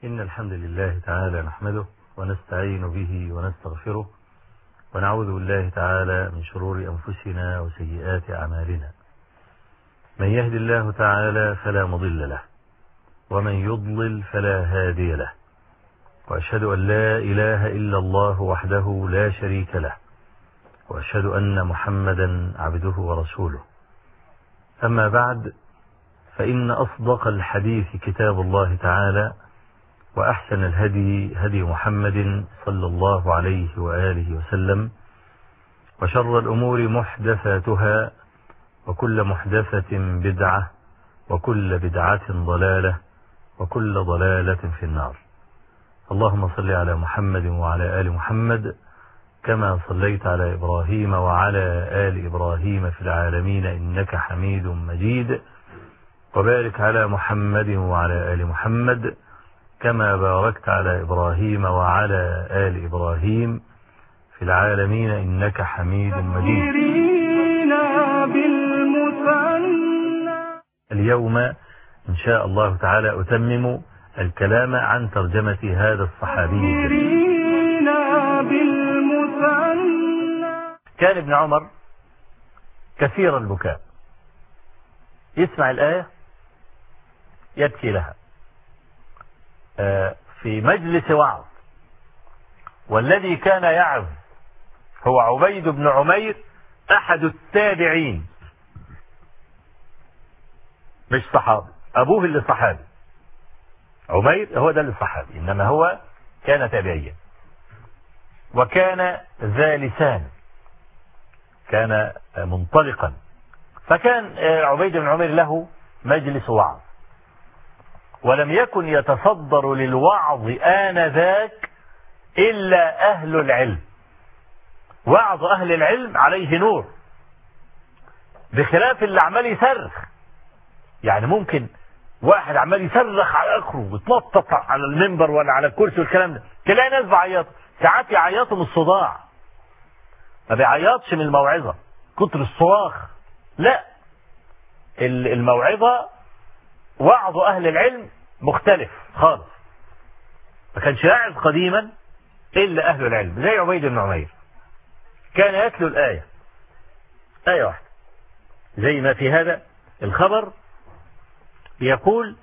إن الحمد لله تعالى نحمده ونستعين به ونستغفره ونعوذ بالله تعالى من شرور أنفسنا وسيئات أعمالنا. من يهد الله تعالى فلا مضل له ومن يضلل فلا هادي له، وأشهد أن لا إله إلا الله وحده لا شريك له، وأشهد أن محمدا عبده ورسوله. أما بعد، فإن أصدق الحديث كتاب الله تعالى، وأحسن الهدي هدي محمد صلى الله عليه وآله وسلم، وشر الأمور محدثاتها، وكل محدثة بدعة، وكل بدعة ضلالة، وكل ضلالة في النار. اللهم صل على محمد وعلى آل محمد كما صليت على إبراهيم وعلى آل إبراهيم في العالمين إنك حميد مجيد، وبارك على محمد وعلى آل محمد كما باركت على إبراهيم وعلى آل إبراهيم في العالمين إنك حميد مجيد. اليوم إن شاء الله تعالى أتمم الكلام عن ترجمة هذا الصحابي. كان ابن عمر كثير البكاء، يسمع الآية يبكي لها في مجلس وعظ، والذي كان يعظ هو عبيد بن عمير أحد التابعين، مش صحابي، أبوه اللي صحابي، عمير هو ده اللي صحابي، إنما هو كان تابعيا، وكان ذا لسان، كان منطلقا. فكان عبيد بن عمير له مجلس وعظ، ولم يكن يتصدر للوعظ آنذاك إلا أهل العلم. وعظ أهل العلم عليه نور، بخلاف اللي عمال يصرخ. يعني ممكن واحد عمال يصرخ على آخره ويتنطط على المنبر ولا على الكرسي والكلام ده، تلاقي ناس بعيط، ساعات يعيطوا من الصداع، ما بيعيطش من الموعظة كتر الصراخ، لا، الموعظة وعظ أهل العلم مختلف خالص. ما كانش يعظ قديما إلا أهل العلم، زي عبيد بن عمير كان يتلو الآية، آية واحدة، زي ما في هذا الخبر. يقول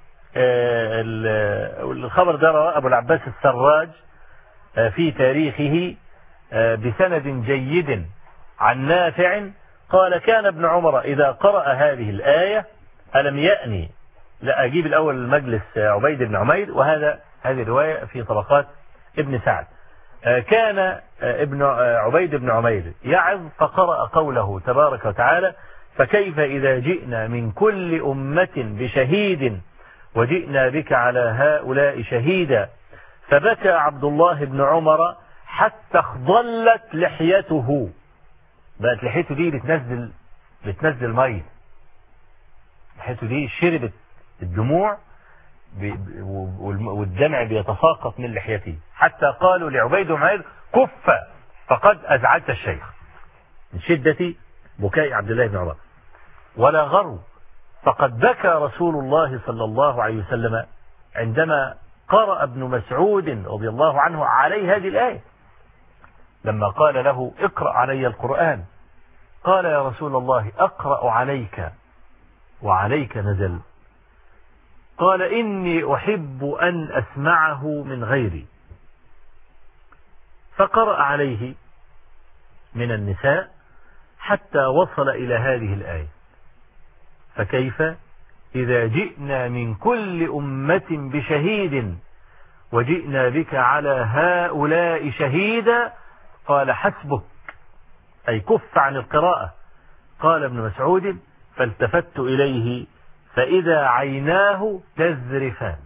الخبر ده رواه أبو العباس السراج في تاريخه بسند جيد عن نافع قال: كان ابن عمر إذا قرأ هذه الآية ألم يأني. لا، أجيب الأول المجلس عبيد بن عمير، هذه الرواية في طبقات ابن سعد. كان عبيد بن عمير يعظ فقرأ قوله تبارك وتعالى: فكيف إذا جئنا من كل أمة بشهيد وجئنا بك على هؤلاء شهيدا. فبكى عبد الله بن عمر حتى اخضلت لحيته، بقت لحيته دي بتنزل ميه، لحيته دي شربت الدموع والدمع بيتساقط من لحيته، حتى قالوا لعبيد بن عمير: كف فقد أزعجت الشيخ، من شدة بكاء عبد الله بن عمر. ولا غرو، فقد بكى رسول الله صلى الله عليه وسلم عندما قرأ ابن مسعود رضي الله عنه عليه هذه الآية، لما قال له: اقرأ علي القرآن. قال: يا رسول الله أقرأ عليك وعليك نزل. قال: إني أحب أن أسمعه من غيري. فقرأ عليه من النساء حتى وصل إلى هذه الآية: فكيف إذا جئنا من كل أمة بشهيد وجئنا بك على هؤلاء شهيدا. قال: حسبك، أي كف عن القراءة. قال ابن مسعود: فالتفت إليه فإذا عيناه تذرفان،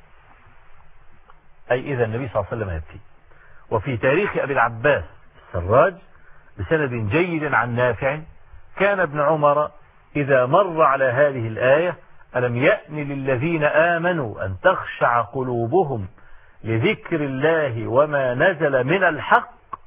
أي إذا النبي صلى الله عليه وسلم يبكي. وفي تاريخ أبي العباس السراج بسند جيد عن نافع كان ابن عمر إذا مر على هذه الآية: ألم يأن للذين آمنوا أن تخشع قلوبهم لذكر الله وما نزل من الحق،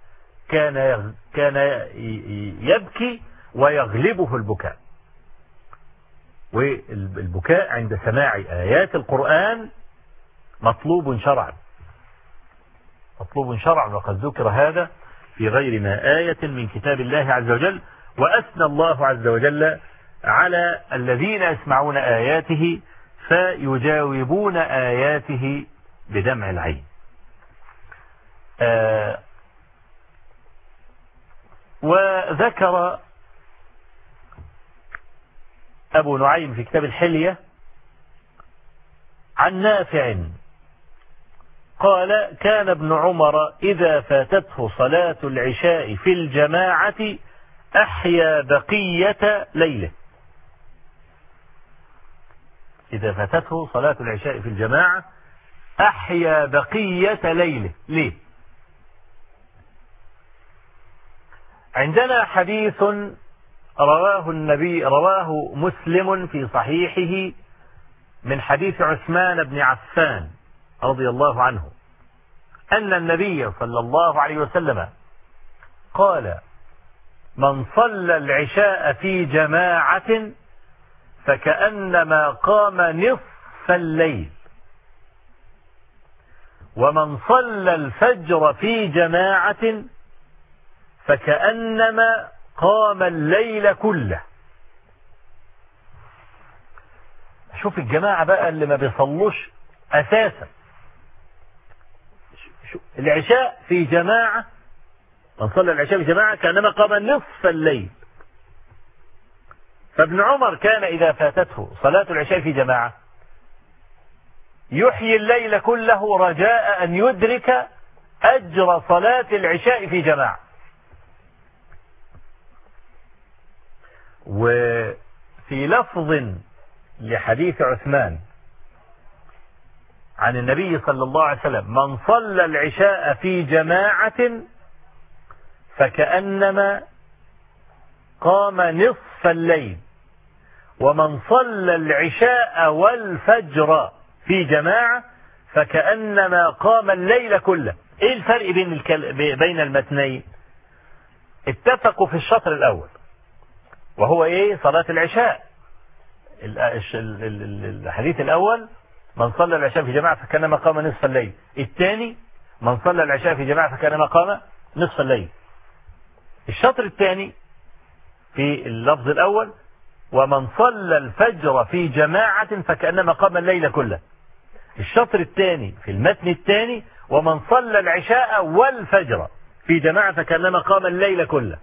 كان يبكي ويغلبه البكاء. والبكاء عند سماع آيات القرآن مطلوب شرعا، مطلوب شرعا، وقد ذكر هذا في غير ما آية من كتاب الله عز وجل. وأثنى الله عز وجل على الذين يسمعون آياته فيجاوبون آياته بدمع العين. وذكر أبو نعيم في كتاب الحلية عن نافع قال: كان ابن عمر إذا فاتته صلاة العشاء في الجماعة أحيا بقية ليله. إذا فاتته صلاة العشاء في الجماعة أحيا بقية ليله. ليه؟ عندنا حديث رواه مسلم في صحيحه من حديث عثمان بن عفان رضي الله عنه أن النبي صلى الله عليه وسلم قال: من صلى العشاء في جماعة فكأنما قام نصف الليل، ومن صلى الفجر في جماعة فكأنما قام الليل كله. شوف الجماعة بقى اللي ما بيصلوش أساسا، العشاء في جماعة، من صلى العشاء في جماعة كأنما قام نصف الليل. فابن عمر كان إذا فاتته صلاة العشاء في جماعة يحيي الليل كله رجاء أن يدرك أجر صلاة العشاء في جماعة. وفي لفظ لحديث عثمان عن النبي صلى الله عليه وسلم: من صلى العشاء في جماعة فكأنما قام نصف الليل، ومن صلى العشاء والفجر في جماعة فكأنما قام الليل كله. ايه الفرق بين المتنين؟ اتفقوا في الشطر الأول وهو ايه؟ صلاة العشاء. الحديث الأول: من صلى العشاء في جماعة فكأنما قام نصف الليل. الثاني: من صلى العشاء في جماعة فكأنما قام نصف الليل. الشطر الثاني في اللفظ الأول: ومن صلى الفجر في جماعة فكأنما قام الليل كله. الشطر الثاني في المتن الثاني: ومن صلى العشاء والفجر في جماعة فكأنما قام الليل كله.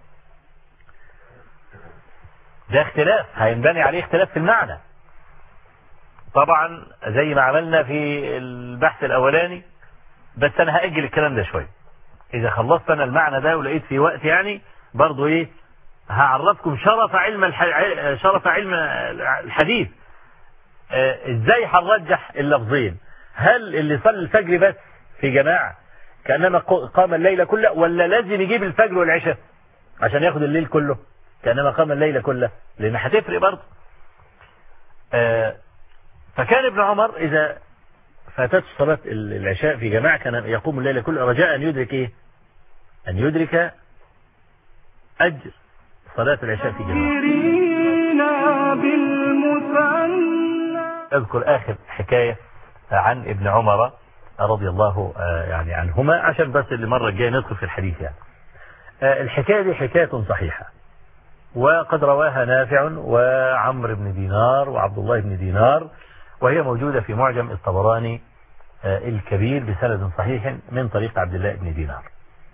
ده اختلاف هينبني عليه اختلاف في المعنى طبعا، زي ما عملنا في البحث الأولاني، بس أنا هأجل الكلام ده شوية. إذا خلصت أنا المعنى ده ولقيت في وقت يعني برضو إيه هعرفكم شرف علم الحديث. إزاي هنرجح اللفظين؟ هل اللي صلى الفجر بس في جماعة كأنما قام الليل كله، ولا لازم يجيب الفجر والعشاء عشان ياخد الليل كله كأنما قام الليل كله؟ لأن هتفرق برضه. فكان ابن عمر إذا فاتته صلاة العشاء في جماعة كان يقوم الليل كله رجاء أن يدرك إيه؟ أن يدرك أجر صلاة العشاء في جماعة. أذكر آخر حكاية عن ابن عمر رضي الله يعني عنهما عشان بس اللي مرة الجاية ندخل في الحديث يعني. الحكاية دي حكاية صحيحة، وقد رواها نافع وعمر بن دينار وعبد الله بن دينار، وهي موجودة في معجم الطبراني الكبير بسند صحيح من طريق عبد الله بن دينار.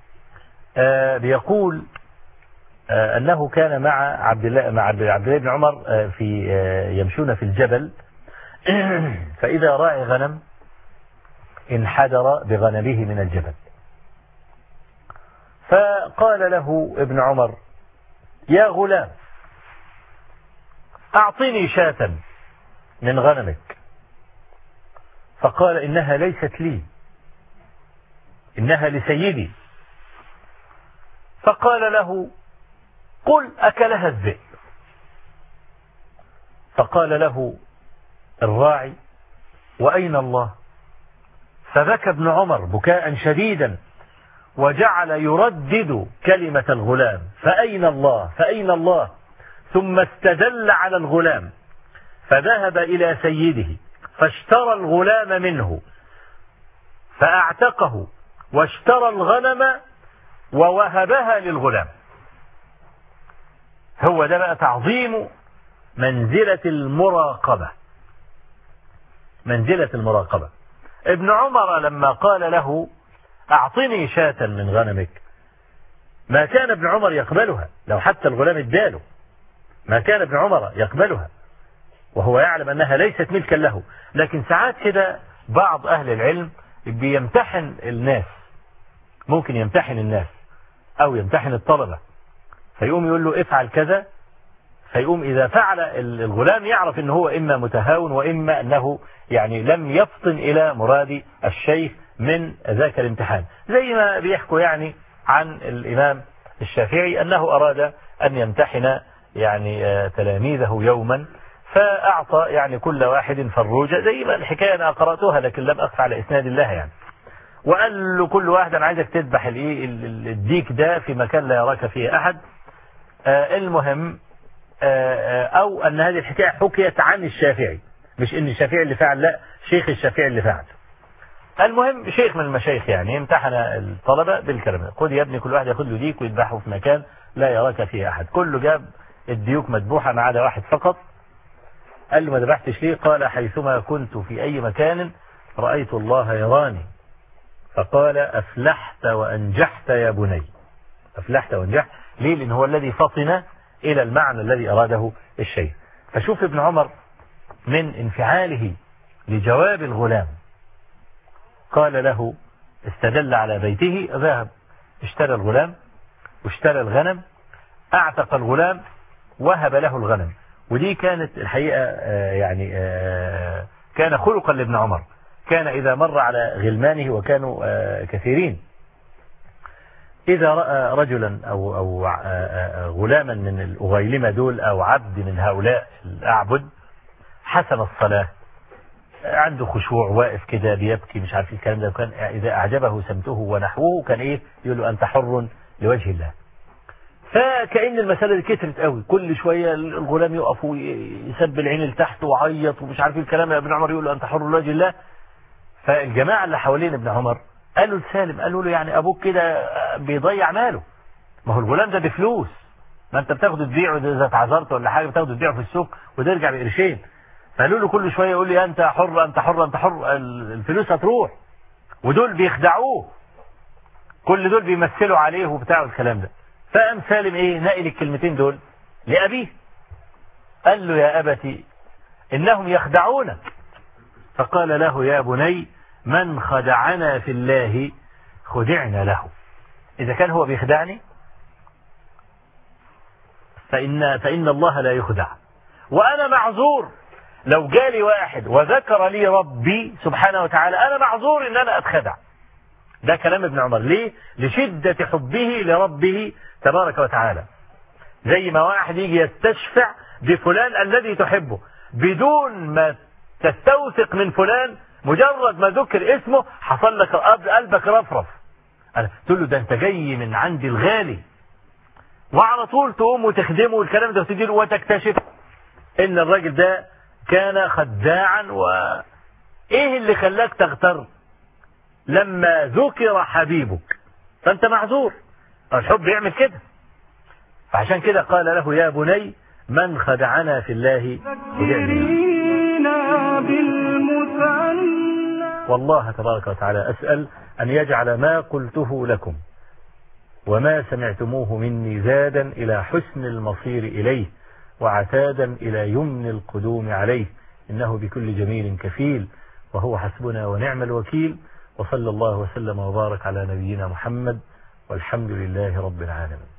بيقول أنه كان مع عبد الله بن عمر في يمشون في الجبل، فإذا راعي غنم انحدر بغنمه من الجبل، فقال له ابن عمر: يا غلام أعطني شاة من غنمك. فقال: إنها ليست لي، إنها لسيدي. فقال له: قل أكلها الذئب. فقال له الراعي: وأين الله؟ فبكى ابن عمر بكاء شديدا وجعل يردد كلمة الغلام: فأين الله فأين الله، ثم استدل على الغلام فذهب إلى سيده فاشترى الغلام منه، فأعتقه واشترى الغنم ووهبها للغلام. هو ده بقى تعظيم منزلة المراقبة. منزلة المراقبة. ابن عمر لما قال له أعطني شاة من غنمك، ما كان ابن عمر يقبلها، لو حتى الغلام اداله ما كان ابن عمر يقبلها، وهو يعلم أنها ليست ملكا له. لكن ساعات كده بعض أهل العلم بيمتحن الناس، ممكن يمتحن الناس أو يمتحن الطلبة، فيقوم يقول له افعل كذا، فيقوم إذا فعل الغلام يعرف أنه هو إما متهاون وإما أنه يعني لم يفطن إلى مراد الشيخ من ذاك الامتحان. زي ما بيحكوا يعني عن الإمام الشافعي أنه أراد أن يمتحن يعني تلاميذه يوما، فأعطى يعني كل واحد فروجة، زي ما الحكاية أنا قرأتها لكن لم أقف على إسناد الله يعني، وقال له كل واحد أنا عايزك تذبح الديك ده في مكان لا يراك فيه أحد. المهم أو أن هذه الحكاية حكيت عن الشافعي، مش إن الشافعي اللي فعل، لا، شيخ الشافعي اللي فعل. المهم شيخ من المشايخ يعني امتحن الطلبة بالكلام، خد يا ابني كل واحد ياخد له ديك ويذبحه في مكان لا يراك فيه أحد. كله جاب الديوك مذبوحة ما عدا واحد فقط. قال له ما ذبحتش ليه؟ قال حيثما كنت في أي مكان رأيت الله يراني، فقال أفلحت وأنجحت يا بني. أفلحت وأنجحت ليه؟ لأن هو الذي فطن إلى المعنى الذي أراده الشيء. فشوف ابن عمر من انفعاله لجواب الغلام، قال له استدل على بيته، ذهب اشترى الغلام واشترى الغنم، اعتق الغلام وهب له الغنم. ودي كانت الحقيقة يعني كان خلقا لابن عمر. كان إذا مر على غلمانه وكانوا كثيرين، إذا رأى رجلا أو غلاما من الأغيلمة دول أو عبد من هؤلاء الأعبد حسن الصلاة، عنده خشوع، واقف كده بيبكي، مش عارف الكلام ده، كان إذا أعجبه سمته ونحوه كان إيه يقول له أنت حر لوجه الله. فكأن المسألة دي كترت قوي، كل شوية الغلام يقف ويسب العين لتحت وعيط ومش عارف الكلام، ابن عمر يقول له أنت حر لوجه الله. فالجماعة اللي حوالين ابن عمر قالوا لسالم، قالوا له يعني أبوك كده بيضيع ماله، ما هو الغلام ده بفلوس، ما أنت بتاخده تبيعه إذا اتعذرت ولا حاجة بتاخده تبيعه في السوق وترجع بقرشين. فقالوا له كل شوية يقول لي أنت حر أنت حر أنت حر، الفلوس هتروح، ودول بيخدعوه، كل دول بيمثلوا عليه وبتاعوا الكلام ده. فقام سالم إيه نقل الكلمتين دول لأبيه، قال له يا أبتي إنهم يخدعونك. فقال له يا بني من خدعنا في الله خدعنا له. إذا كان هو بيخدعني فإن الله لا يخدع، وأنا معذور. لو جالي واحد وذكر لي ربي سبحانه وتعالى أنا معذور إن أنا أتخدع. ده كلام ابن عمر. ليه؟ لشدة حبه لربه تبارك وتعالى. زي ما واحد يجي يستشفع بفلان الذي تحبه بدون ما تستوثق من فلان، مجرد ما ذكر اسمه حصل لك قلبك رفرف. تقول له ده انت جاي من عند الغالي، وعلى طول تقوم وتخدمه والكلام ده وتديله، وتكتشف ان الراجل ده كان خداعا. وايه اللي خلاك تغتر؟ لما ذكر حبيبك، فانت معذور. الحب يعمل كده. فعشان كده قال له يا بني من خدعنا في الله خدعنا. والله تبارك وتعالى أسأل أن يجعل ما قلته لكم وما سمعتموه مني زادا إلى حسن المصير إليه، وعتادا إلى يمن القدوم عليه، إنه بكل جميل كفيل، وهو حسبنا ونعم الوكيل. وصلى الله وسلم وبارك على نبينا محمد، والحمد لله رب العالمين.